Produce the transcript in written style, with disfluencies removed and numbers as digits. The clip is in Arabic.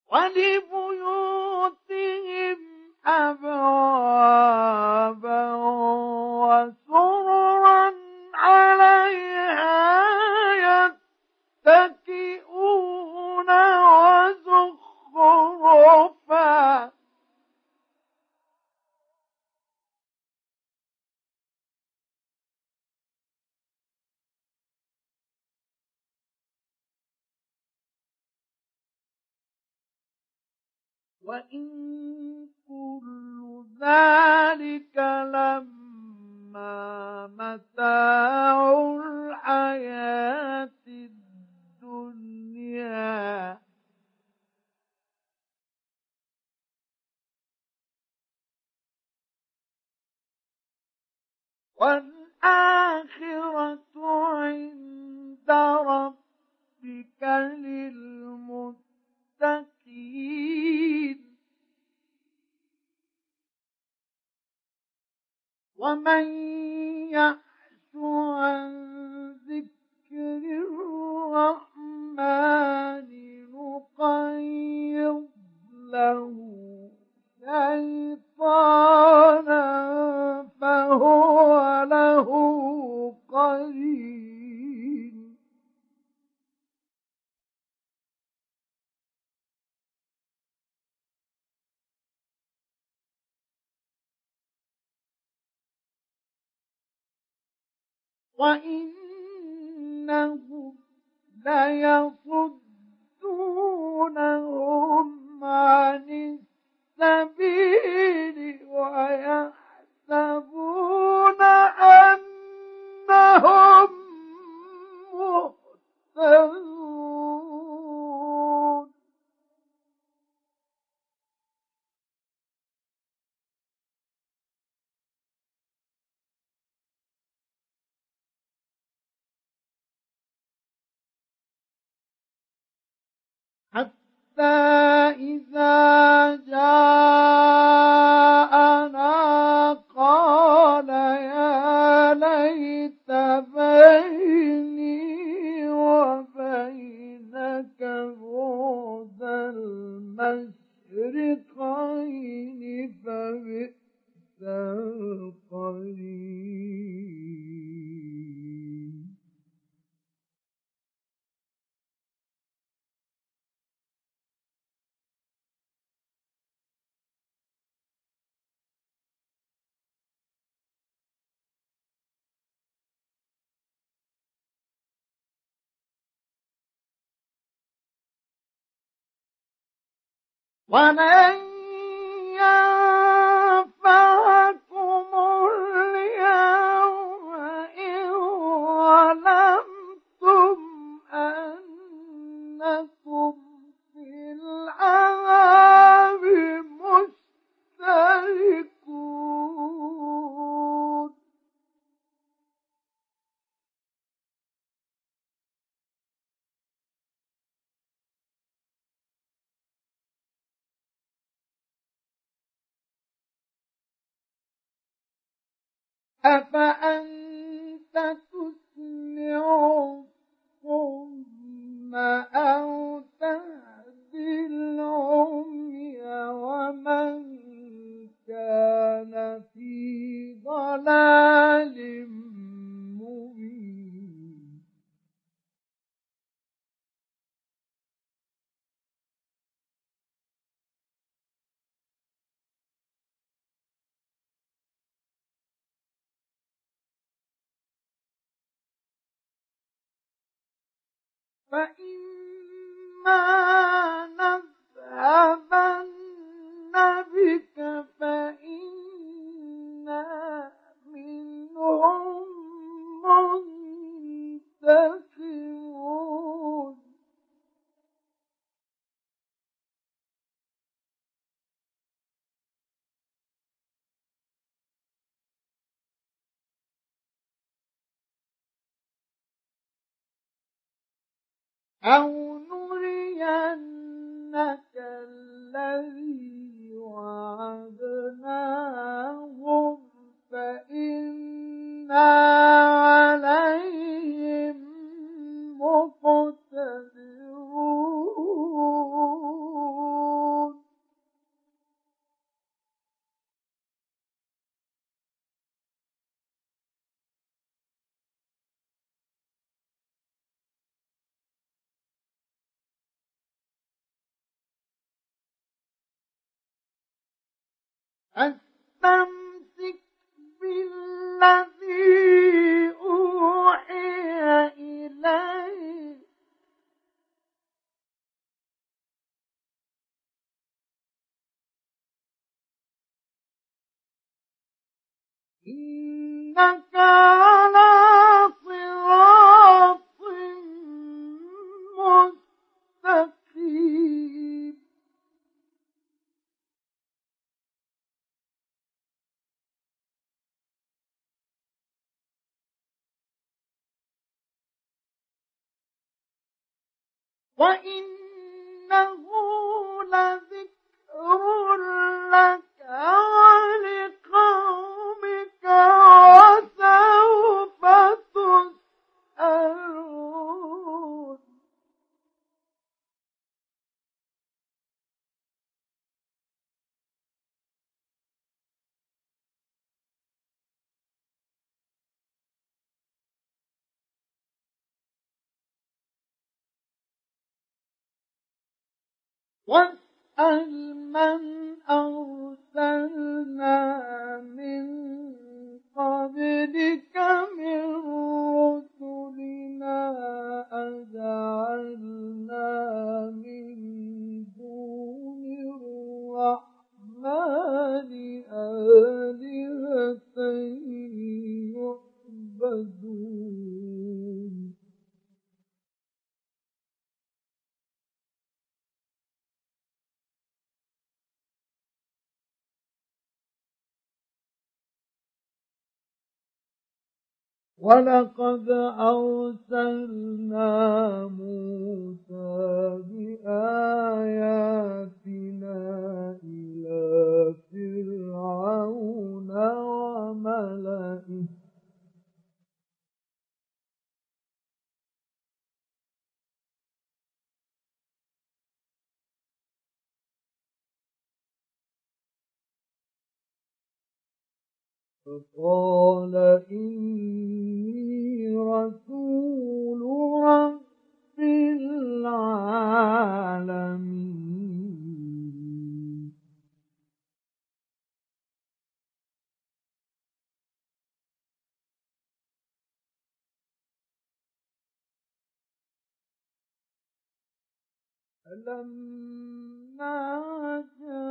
وَلِبُيُوتِهِمْ أَبْوَابًا وَسُرُرًا عَلَيْهَا يَتَّكِئُونَ وَزُخْرُفًا وَإِن كُلُّ ذَلِكَ لَمَّا مَتَاعُ الْحَيَاةِ الدُّنْيَا وَالْآخِرَةُ عِندَ رَبِّكَ لِلْمُتَّقِينَ وَمَن يَعْشُ عَن ذِكْرِ الرَّحْمَنِ نُقَيِّضْ لَهُ شَيْطَانًا فَهُوَ لَهُ قَرِينٌ وَإِنَّهُمْ لَيَصُدُّونَهُمْ عَنِ السَّبِيلِ وَيَحْسَبُونَ أَنَّهُمْ مُهْتَدُونَ حَتَّى إِذَا جَاءَنَا قَالَ يَا لَيْتَ بَيْنِي وَبَيْنَكَ بُعْدَ الْمَشْرِقَيْنِ فَبِئْسَ الْقَرِينُ وَلَن يَنفَعَكُمُ الْيَوْمَ إِذ ظَّلَمْتُمْ أَنَّكُمْ فِي الْعَذَابِ مُشْتَرِكُونَ أَفَأَنْتَ تُسْمِعُ الصُّمَّ أَوْ تَهْدِي الْعُمْيَ وَمَنْ كَانَ فِي ضَلَالٍ مُبِينٍ فَإِمَّا نَذْهَبَنَّ بِكَ فَإِنَّا مِنْهُمْ مُنْتَقِمُونَ أَوْ نُرِيَنَّكَ الَّذِي وَعَدْنَاهُمْ فَإِنَّا عَلَيْهِمْ مُقْتَدِرُونَ فاستمسك بالذي أوحي إليك إنك على صراط مستقيم وإنه لذكر لك ولقومك وسوف تسألون واسأل من أرسلنا من قبلك من رسلنا أجعلنا من دون الرحمن آلهة يعبدون ولقد أرسلنا موسى بآياتنا إلى فرعون وملئه فقال إني رسول رب العالمين فلما